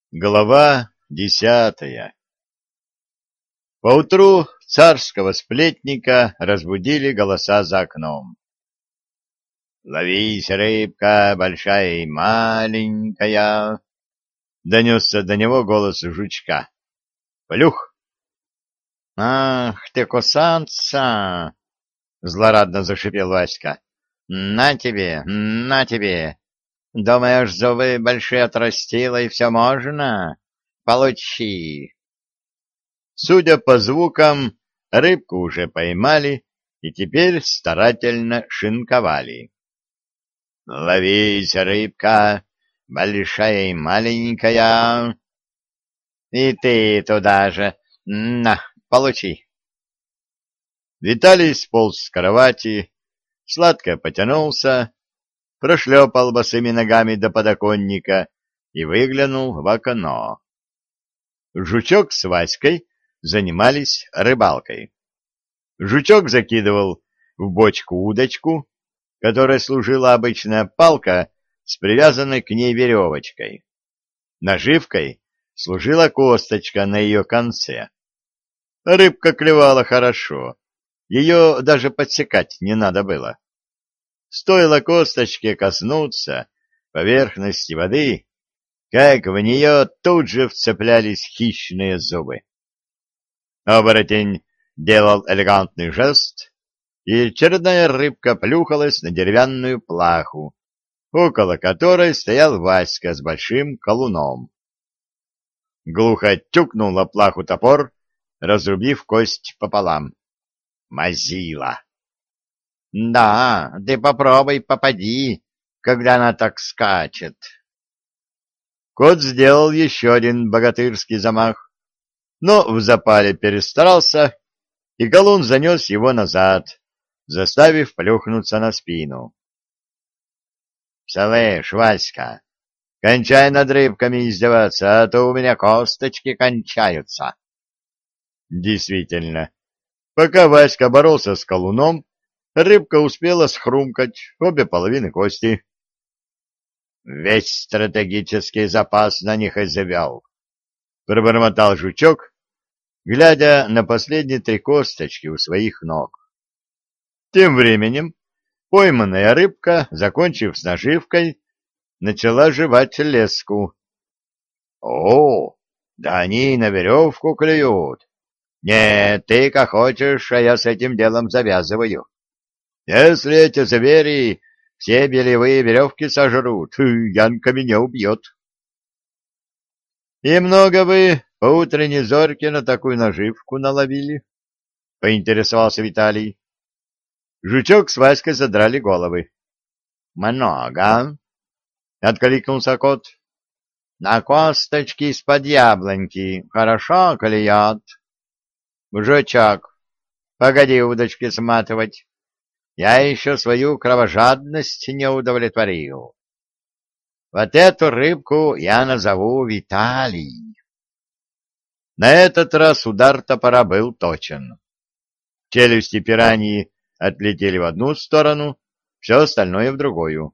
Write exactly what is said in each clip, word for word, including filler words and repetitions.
Глава десятая. Поутру царского сплетника разбудили голоса за окном. «Ловись, рыбка, большая и маленькая!» — донесся до него голос жучка. «Плюх!» «Ах ты, кусанца!» — злорадно зашипел Васька. «На тебе, на тебе! Думаешь, зубы большие отрастила и все можно? Получи!» Судя по звукам, рыбку уже поймали и теперь старательно шинковали. «Ловись, рыбка, большая и маленькая!» «И ты туда же! На, получи!» Виталий сполз с кровати, сладко потянулся, прошлепал босыми ногами до подоконника и выглянул в окно. Жучок с Васькой занимались рыбалкой. Жучок закидывал в бочку удочку, которой служила обычная палка с привязанной к ней веревочкой. Наживкой служила косточка на ее конце. Рыбка клевала хорошо, ее даже подсекать не надо было. Стоило косточке коснуться поверхности воды, как в нее тут же вцеплялись хищные зубы. Оборотень делал элегантный жест, и очередная рыбка плюхалась на деревянную плаху, около которой стоял Васька с большим колуном. Глухо тюкнул о плаху топор, разрубив кость пополам. Мазила! «Да, ты попробуй попади, когда она так скачет». Кот сделал еще один богатырский замах, но в запале перестарался, и колун занес его назад, заставив плюхнуться на спину. «Слышь, Васька, кончай над рыбками издеваться, а то у меня косточки кончаются». Действительно, пока Васька боролся с колуном, рыбка успела схрумкать обе половины кости. «Весь стратегический запас на них извел», — пробормотал жучок, глядя на последние три косточки у своих ног. Тем временем пойманная рыбка, закончив с наживкой, начала жевать леску. «О, да они и на веревку клюют! Нет, ты как хочешь, а я с этим делом завязываю. Если эти звери все белевые веревки сожрут, Янка меня убьет». «И много вы по утренней зорьке на такую наживку наловили?» — поинтересовался Виталий. Жучок с Васькой задрали головы. «Много», — откликнулся кот. «На косточки из-под яблоньки хорошо клюет. Жучок, погоди удочки сматывать. Я еще свою кровожадность не удовлетворил. Вот эту рыбку я назову Виталий». На этот раз удар топора был точен. Челюсти пираньи отлетели в одну сторону, все остальное в другую.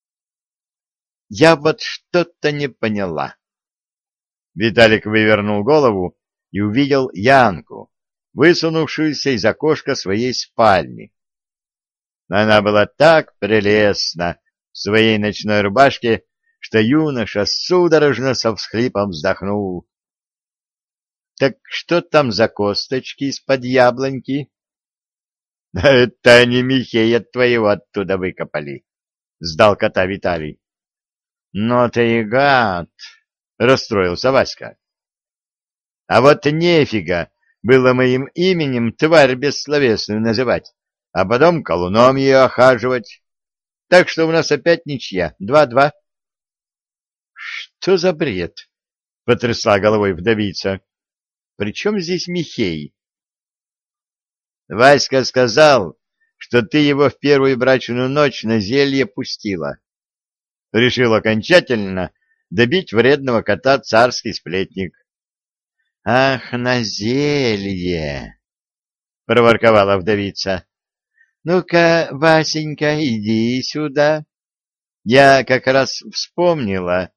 «Я вот что-то не поняла». Виталик вывернул голову и увидел Янку, высунувшуюся из окошка своей спальни. Она была так прелестна в своей ночной рубашке, что юноша судорожно со всхлипом вздохнул. «Так что там за косточки из-под яблоньки?» «Это они Михея твоего оттуда выкопали», — сдал кота Виталий. «Но ты и гад», — расстроился Васька. «А вот нефига было моим именем тварь бессловесную называть, а потом колуном ее охаживать. Так что у нас опять ничья, два-два». «Что за бред?» — потрясла головой вдовица. «При чем здесь Михей?» «Васька сказал, что ты его в первую брачную ночь на зелье пустила». Решил окончательно добить вредного кота царский сплетник. «Ах, на зелье!» — проворковала вдовица. «Ну-ка, Васенька, иди сюда. Я как раз вспомнила,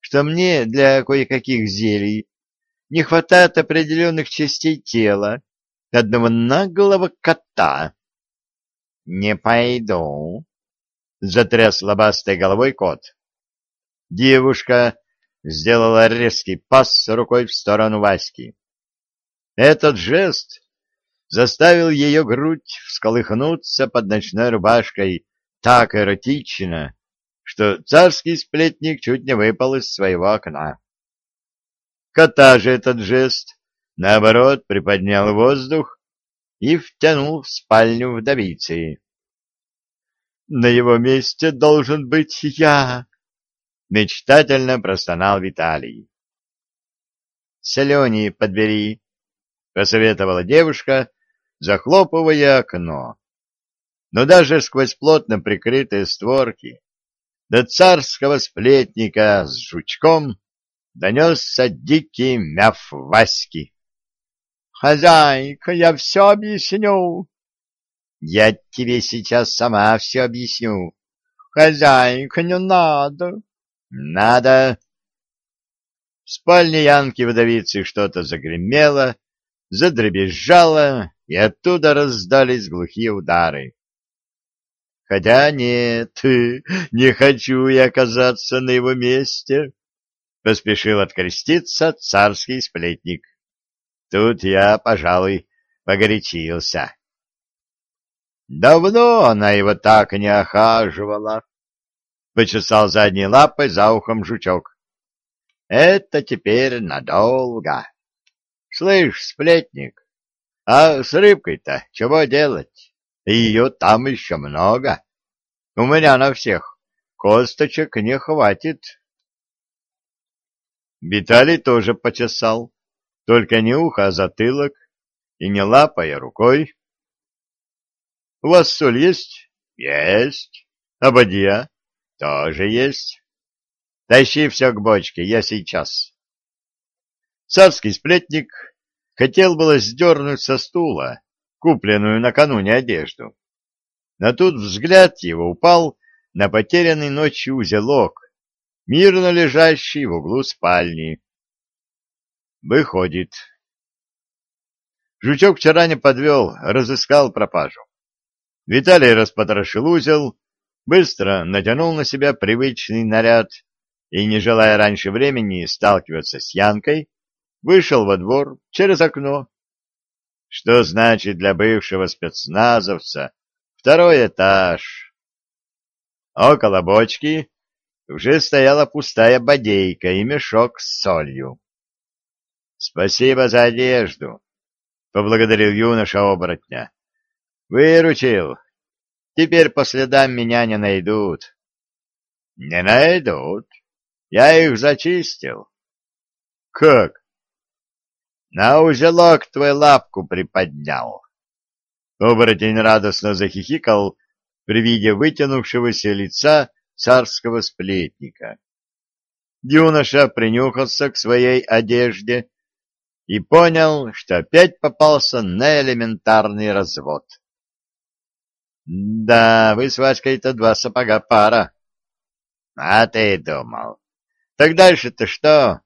что мне для кое-каких зелий не хватает определенных частей тела одного наглого кота. — Не пойду, — затряс лобастой головой кот. Девушка сделала резкий пас рукой в сторону Васьки. Этот жест заставил ее грудь всколыхнуться под ночной рубашкой так эротично, что царский сплетник чуть не выпал из своего окна. Кота же этот жест, наоборот, приподнял воздух и втянул в спальню вдовицы. — На его месте должен быть я! — мечтательно простонал Виталий. — Селени подбери, — посоветовала девушка, захлопывая окно. Но даже сквозь плотно прикрытые створки до царского сплетника с жучком донесся дикий мяв Васьки. — Хозяйка, я все объясню. — Я тебе сейчас сама все объясню. — Хозяйка, не надо. — Надо. В спальне Янки-вдовицы что-то загремело, задребезжало, и оттуда раздались глухие удары. — Хотя нет, не хочу я оказаться на его месте, — поспешил откреститься царский сплетник. Тут я, пожалуй, погорячился. Давно она его так не охаживала, — почесал задней лапой за ухом жучок. — Это теперь надолго. Слышь, сплетник, а с рыбкой-то чего делать? Ее там еще много. У меня на всех косточек не хватит. Виталий тоже почесал, только не ухо, а затылок, и не лапой, а рукой. — У вас соль есть? — Есть. — А бадья? — Тоже есть. — Тащи все к бочке, я сейчас. Царский сплетник хотел было сдернуть со стула купленную накануне одежду, но тут взгляд его упал на потерянный ночью узелок, мирно лежащий в углу спальни. Выходит. Жучок вчера не подвел, разыскал пропажу. Виталий распотрошил узел, быстро натянул на себя привычный наряд и, не желая раньше времени сталкиваться с Янкой, вышел во двор через окно. Что значит для бывшего спецназовца второй этаж? Около бочки уже стояла пустая бодейка и мешок с солью. — Спасибо за одежду, — поблагодарил юноша оборотня. — Выручил. Теперь по следам меня не найдут. — Не найдут. Я их зачистил. — Как? — На узелок твой лапку приподнял. Оборотень радостно захихикал при виде вытянувшегося лица царского сплетника. Юноша принюхался к своей одежде и понял, что опять попался на элементарный развод. — Да, вы с Васькой-то два сапога пара. — А ты думал. Так дальше-то что?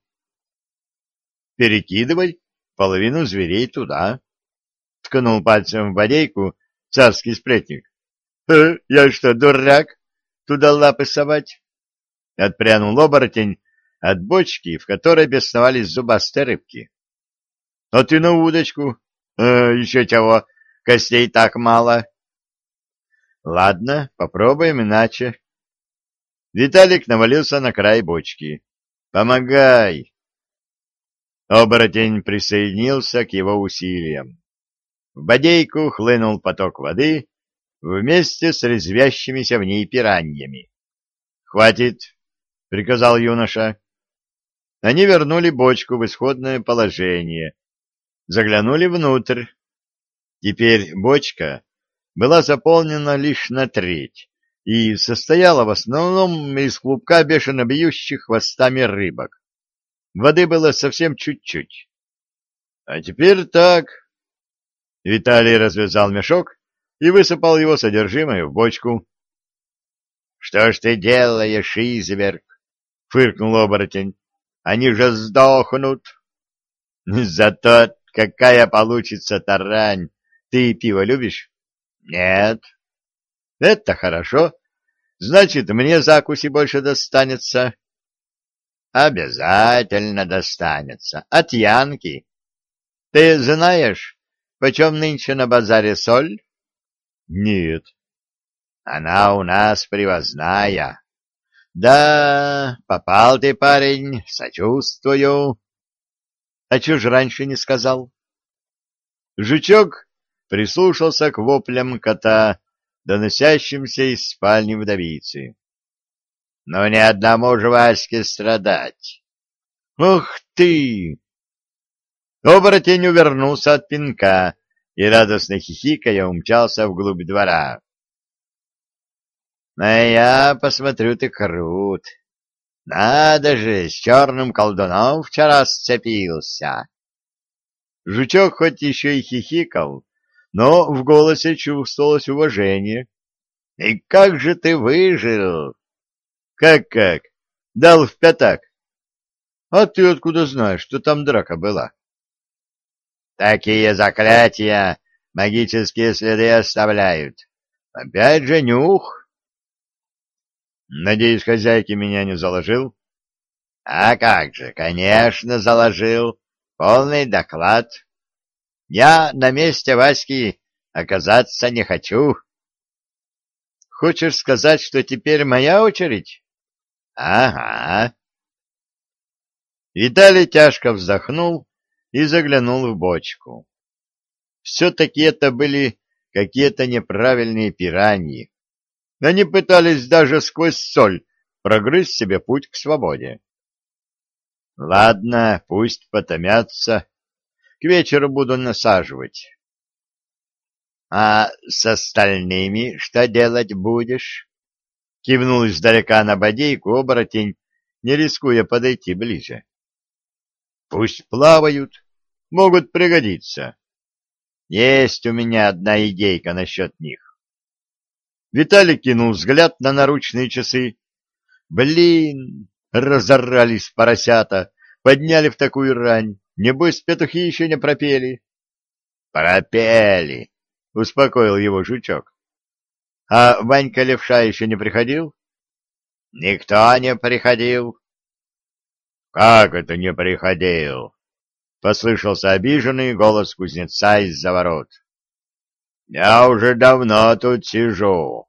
— Перекидывай половину зверей туда. — ткнул пальцем в бодейку царский сплетник. «Э, — Я что, дурак? Туда лапы совать? — отпрянул оборотень от бочки, в которой бесновались зубастые рыбки. — А ты на удочку. Э, еще чего, костей так мало. — Ладно, попробуем иначе. Виталик навалился на край бочки. — Помогай! Оборотень присоединился к его усилиям. В бодейку хлынул поток воды вместе с резвящимися в ней пираньями. — Хватит! — приказал юноша. Они вернули бочку в исходное положение, заглянули внутрь. Теперь бочка была заполнена лишь на треть и состояла в основном из клубка бешено бьющих хвостами рыбок. Воды было совсем чуть-чуть. — А теперь так. Виталий развязал мешок и высыпал его содержимое в бочку. — Что ж ты делаешь, изверг? — фыркнул оборотень. — Они же сдохнут. — Зато какая получится тарань. Ты пиво любишь? — Нет. — Это хорошо. Значит, мне закуси больше достанется. — Обязательно достанется. От Янки. Ты знаешь, почем нынче на базаре соль? — Нет. — Она у нас привозная. — Да, попал ты, парень, сочувствую. — А чё ж раньше не сказал? Жучок прислушался к воплям кота, доносящимся из спальни вдовицы. — Но ни одному же Ваське страдать. — Ух ты! Оборотень увернулся от пинка и, радостно хихикая, умчался вглубь двора. — А я посмотрю, ты крут. Надо же, с черным колдуном вчера сцепился. Жучок хоть еще и хихикал, но в голосе чувствовалось уважение. — И как же ты выжил? — Как-как? Дал в пятак. — А ты откуда знаешь, что там драка была? — Такие заклятия магические следы оставляют. Опять же нюх. — Надеюсь, хозяйки меня не заложил? — А как же, конечно, заложил. Полный доклад. Я на месте Васьки оказаться не хочу. — Хочешь сказать, что теперь моя очередь? — Ага. Виталий тяжко вздохнул и заглянул в бочку. Все-таки это были какие-то неправильные пираньи. Они пытались даже сквозь соль прогрызть себе путь к свободе. Ладно, пусть потомятся. К вечеру буду насаживать. — А с остальными что делать будешь? — кивнул издалека на бодейку оборотень, не рискуя подойти ближе. — Пусть плавают, могут пригодиться. Есть у меня одна идейка насчет них. Виталий кинул взгляд на наручные часы. Блин, разорались поросята, подняли в такую рань. Небось, петухи еще не пропели. Пропели, успокоил его жучок. А Ванька Левша еще не приходил? Никто не приходил. Как это не приходил? Послышался обиженный голос кузнеца из-за ворот. Я уже давно тут сижу.